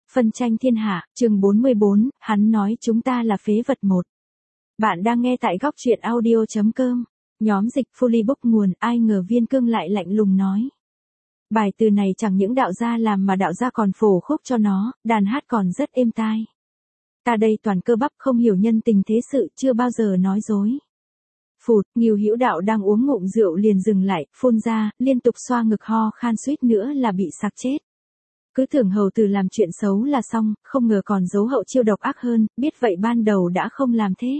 Phân tranh thiên hạ, chương 44, hắn nói chúng ta là phế vật một. Bạn đang nghe tại góc truyện audio.com. Nhóm dịch Fullybook nguồn, ai ngờ Viên Cương lại lạnh lùng nói. Bài từ này chẳng những đạo gia làm mà đạo gia còn phổ khúc cho nó, đàn hát còn rất êm tai. Ta đây toàn cơ bắp không hiểu nhân tình thế sự, chưa bao giờ nói dối. Phụt, Ngưu Hữu Đạo đang uống ngụm rượu liền dừng lại, phun ra, liên tục xoa ngực ho khan suýt nữa là bị sặc chết. Cứ tưởng hầu tử làm chuyện xấu là xong, không ngờ còn giấu hậu chiêu độc ác hơn, biết vậy ban đầu đã không làm thế.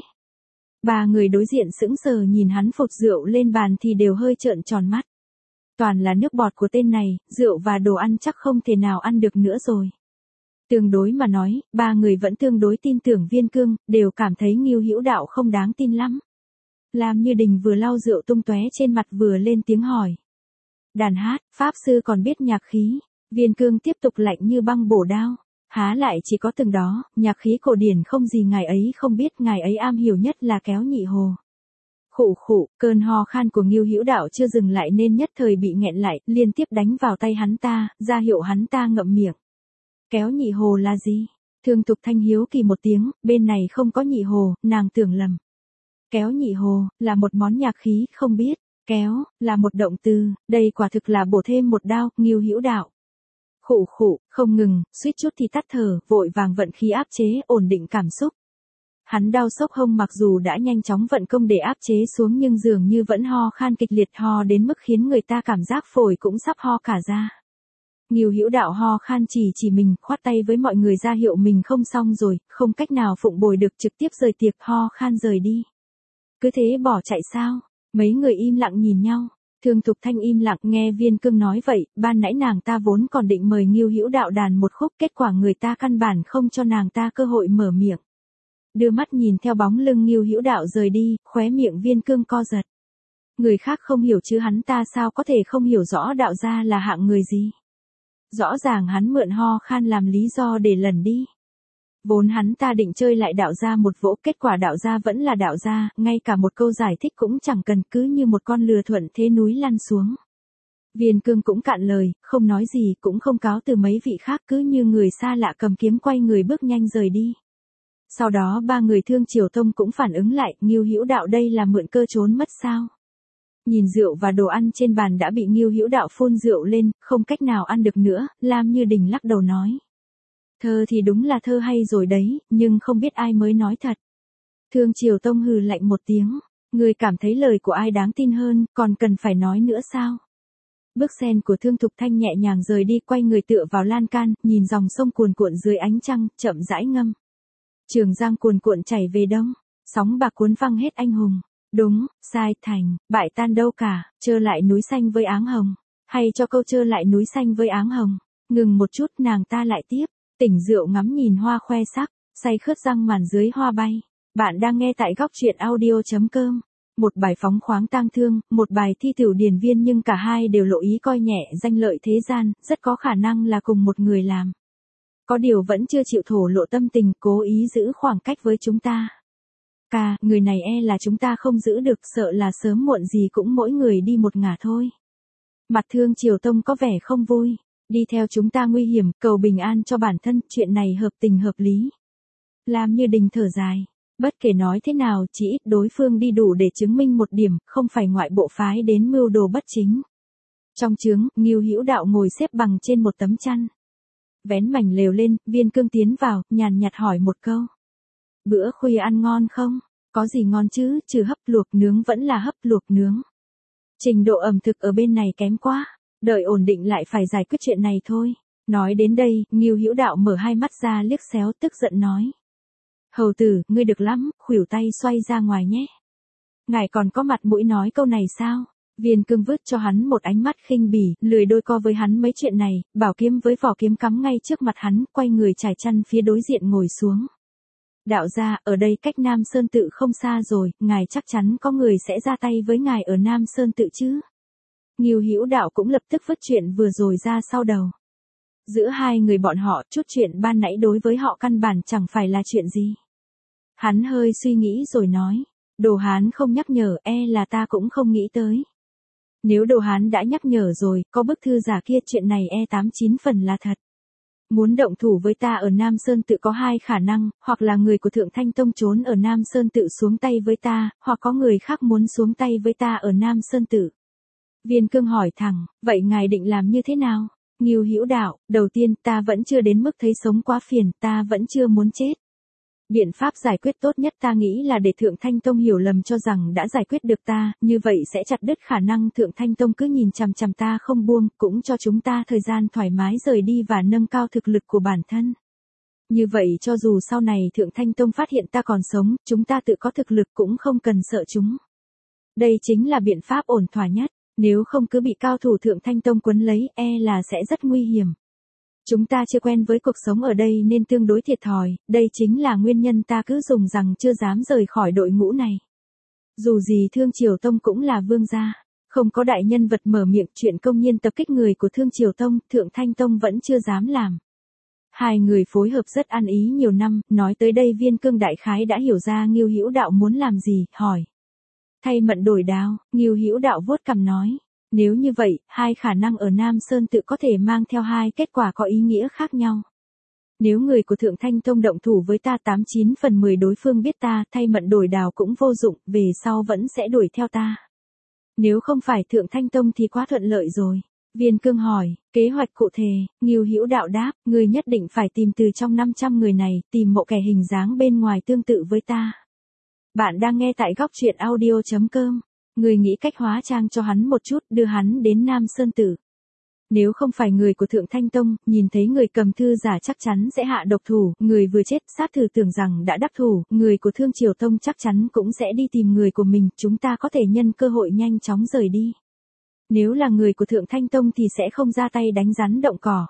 Ba người đối diện sững sờ nhìn hắn phụt rượu lên bàn thì đều hơi trợn tròn mắt. Toàn là nước bọt của tên này, rượu và đồ ăn chắc không thể nào ăn được nữa rồi. Tương đối mà nói, ba người vẫn tương đối tin tưởng Viên Cương, đều cảm thấy Ngưu Hữu Đạo không đáng tin lắm. Lam Như Đình vừa lau rượu tung tóe trên mặt vừa lên tiếng hỏi. Đàn hát, pháp sư còn biết nhạc khí. Viên Cương tiếp tục lạnh như băng bổ đao. Há lại chỉ có từng đó, nhạc khí cổ điển không gì ngài ấy không biết, ngài ấy am hiểu nhất là kéo nhị hồ. Khụ khụ, cơn ho khan của Ngưu Hữu Đạo chưa dừng lại nên nhất thời bị nghẹn lại, liên tiếp đánh vào tay hắn ta, ra hiệu hắn ta ngậm miệng. Kéo nhị hồ là gì? Thương Thục Thanh hiếu kỳ một tiếng, bên này không có nhị hồ, nàng tưởng lầm. Kéo nhị hồ, là một món nhạc khí, không biết. Kéo, là một động từ, đây quả thực là bổ thêm một đao, Ngưu Hữu Đạo. Khụ khụ, không ngừng, suýt chút thì tắt thở, vội vàng vận khí áp chế, ổn định cảm xúc. Hắn đau sốc hông mặc dù đã nhanh chóng vận công để áp chế xuống nhưng dường như vẫn ho khan kịch liệt, ho đến mức khiến người ta cảm giác phổi cũng sắp ho cả ra. Ngưu Hữu Đạo ho khan chỉ mình, khoát tay với mọi người ra hiệu mình không xong rồi, không cách nào phụng bồi được, trực tiếp rời tiệc, ho khan rời đi. Cứ thế bỏ chạy sao? Mấy người im lặng nhìn nhau. Thương Thục Thanh im lặng nghe Viên Cương nói vậy, ban nãy nàng ta vốn còn định mời Ngưu Hữu Đạo đàn một khúc, kết quả người ta căn bản không cho nàng ta cơ hội mở miệng. Đưa mắt nhìn theo bóng lưng Ngưu Hữu Đạo rời đi, khóe miệng Viên Cương co giật. Người khác không hiểu chứ hắn ta sao có thể không hiểu rõ đạo gia là hạng người gì. Rõ ràng hắn mượn ho khan làm lý do để lẩn đi. Vốn hắn ta định chơi lại đạo gia một vỗ, kết quả đạo gia vẫn là đạo gia, ngay cả một câu giải thích cũng chẳng cần, cứ như một con lừa thuận thế núi lăn xuống. Viên Cương cũng cạn lời, không nói gì, cũng không cáo từ mấy vị khác, cứ như người xa lạ cầm kiếm quay người bước nhanh rời đi. Sau đó ba người Thương Triều Tông cũng phản ứng lại, Ngưu Hữu Đạo đây là mượn cơ trốn mất sao? Nhìn rượu và đồ ăn trên bàn đã bị Ngưu Hữu Đạo phun rượu lên, không cách nào ăn được nữa, Lam Như Đình lắc đầu nói. Thơ thì đúng là thơ hay rồi đấy, nhưng không biết ai mới nói thật. Thương Triều Tông hừ lạnh một tiếng, người cảm thấy lời của ai đáng tin hơn, còn cần phải nói nữa sao? Bước sen của Thương Thục Thanh nhẹ nhàng rời đi, quay người tựa vào lan can, nhìn dòng sông cuồn cuộn dưới ánh trăng, chậm rãi ngâm. Trường Giang cuồn cuộn chảy về đông, sóng bạc cuốn văng hết anh hùng. Đúng, sai, thành, bại tan đâu cả, trơ lại núi xanh với áng hồng. Hay cho câu trơ lại núi xanh với áng hồng. Ngừng một chút nàng ta lại tiếp. Tỉnh rượu ngắm nhìn hoa khoe sắc, say khướt răng màn dưới hoa bay. Bạn đang nghe tại góc truyện audio.com. Một bài phóng khoáng tang thương, một bài thi thử điển viên nhưng cả hai đều lộ ý coi nhẹ danh lợi thế gian, rất có khả năng là cùng một người làm. Có điều vẫn chưa chịu thổ lộ tâm tình, cố ý giữ khoảng cách với chúng ta. Người này e là chúng ta không giữ được, sợ là sớm muộn gì cũng mỗi người đi một ngả thôi. Mặt Thương Triều Tông có vẻ không vui. Đi theo chúng ta nguy hiểm, cầu bình an cho bản thân, chuyện này hợp tình hợp lý. Lam Như Đình thở dài. Bất kể nói thế nào, chỉ ít đối phương đi đủ để chứng minh một điểm, không phải ngoại bộ phái đến mưu đồ bất chính. Trong chướng, Ngưu Hữu Đạo ngồi xếp bằng trên một tấm chăn. Vén mảnh lều lên, Viên Cương tiến vào, nhàn nhạt hỏi một câu. Bữa khuya ăn ngon không? Có gì ngon chứ, trừ hấp luộc nướng vẫn là hấp luộc nướng. Trình độ ẩm thực ở bên này kém quá. Đợi ổn định lại phải giải quyết chuyện này thôi. Nói đến đây, Ngưu Hữu Đạo mở hai mắt ra liếc xéo, tức giận nói. Hầu tử, ngươi được lắm, khuỷu tay xoay ra ngoài nhé. Ngài còn có mặt mũi nói câu này sao? Viên Cương vứt cho hắn một ánh mắt khinh bỉ, lười đôi co với hắn mấy chuyện này, bảo kiếm với vỏ kiếm cắm ngay trước mặt hắn, quay người trải chăn phía đối diện ngồi xuống. Đạo gia, ở đây cách Nam Sơn Tự không xa rồi, ngài chắc chắn có người sẽ ra tay với ngài ở Nam Sơn Tự chứ? Ngưu Hữu Đạo cũng lập tức vứt chuyện vừa rồi ra sau đầu. Giữa hai người bọn họ, chút chuyện ban nãy đối với họ căn bản chẳng phải là chuyện gì. Hắn hơi suy nghĩ rồi nói, Đồ Hán không nhắc nhở, e là ta cũng không nghĩ tới. Nếu Đồ Hán đã nhắc nhở rồi, có bức thư giả kia, chuyện này e 89 phần là thật. Muốn động thủ với ta ở Nam Sơn Tự có hai khả năng, hoặc là người của Thượng Thanh Tông trốn ở Nam Sơn Tự xuống tay với ta, hoặc có người khác muốn xuống tay với ta ở Nam Sơn Tự. Viên Cương hỏi thẳng, vậy ngài định làm như thế nào? Ngưu Hữu đạo, đầu tiên ta vẫn chưa đến mức thấy sống quá phiền, ta vẫn chưa muốn chết. Biện pháp giải quyết tốt nhất ta nghĩ là để Thượng Thanh Tông hiểu lầm cho rằng đã giải quyết được ta, như vậy sẽ chặt đứt khả năng Thượng Thanh Tông cứ nhìn chằm chằm ta không buông, cũng cho chúng ta thời gian thoải mái rời đi và nâng cao thực lực của bản thân. Như vậy cho dù sau này Thượng Thanh Tông phát hiện ta còn sống, chúng ta tự có thực lực cũng không cần sợ chúng. Đây chính là biện pháp ổn thỏa nhất, nếu không cứ bị cao thủ Thượng Thanh Tông quấn lấy, là sẽ rất nguy hiểm. Chúng ta chưa quen với cuộc sống ở đây nên tương đối thiệt thòi, đây chính là nguyên nhân ta cứ dùng rằng chưa dám rời khỏi đội ngũ này. Dù gì Thương Triều Tông cũng là vương gia, không có đại nhân vật mở miệng chuyện công nhiên tập kích người của Thương Triều Tông, Thượng Thanh Tông vẫn chưa dám làm. Hai người phối hợp rất ăn ý nhiều năm, nói tới đây Viên Cương đại khái đã hiểu ra Ngưu Hữu đạo muốn làm gì, hỏi. Thay mận đổi đao, Ngưu Hữu đạo vuốt cằm nói. Nếu như vậy, hai khả năng ở Nam Sơn Tự có thể mang theo hai kết quả có ý nghĩa khác nhau. Nếu người của Thượng Thanh Tông động thủ với ta 89 phần 10 đối phương biết ta, thay mận đổi đào cũng vô dụng, về sau vẫn sẽ đuổi theo ta. Nếu không phải Thượng Thanh Tông thì quá thuận lợi rồi. Viên Cương hỏi, kế hoạch cụ thể, Ngưu Hữu đạo đáp, người nhất định phải tìm từ trong 500 người này, tìm một kẻ hình dáng bên ngoài tương tự với ta. Bạn đang nghe tại góc truyện audio.com. Người nghĩ cách hóa trang cho hắn một chút, đưa hắn đến Nam Sơn Tử. Nếu không phải người của Thượng Thanh Tông, nhìn thấy người cầm thư giả chắc chắn sẽ hạ độc thủ, người vừa chết, sát thử tưởng rằng đã đắc thủ, người của Thương Triều Tông chắc chắn cũng sẽ đi tìm người của mình, chúng ta có thể nhân cơ hội nhanh chóng rời đi. Nếu là người của Thượng Thanh Tông thì sẽ không ra tay đánh rắn động cỏ.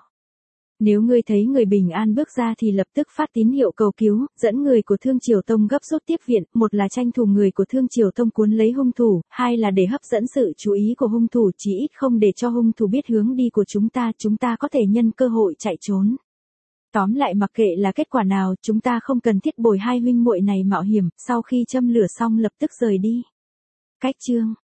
Nếu ngươi thấy người bình an bước ra thì lập tức phát tín hiệu cầu cứu, dẫn người của Thương Triều Tông gấp rút tiếp viện, một là tranh thủ người của Thương Triều Tông cuốn lấy hung thủ, hai là để hấp dẫn sự chú ý của hung thủ, chí ít không để cho hung thủ biết hướng đi của chúng ta có thể nhân cơ hội chạy trốn. Tóm lại mặc kệ là kết quả nào, chúng ta không cần thiết bồi hai huynh muội này mạo hiểm, sau khi châm lửa xong lập tức rời đi. Cách chương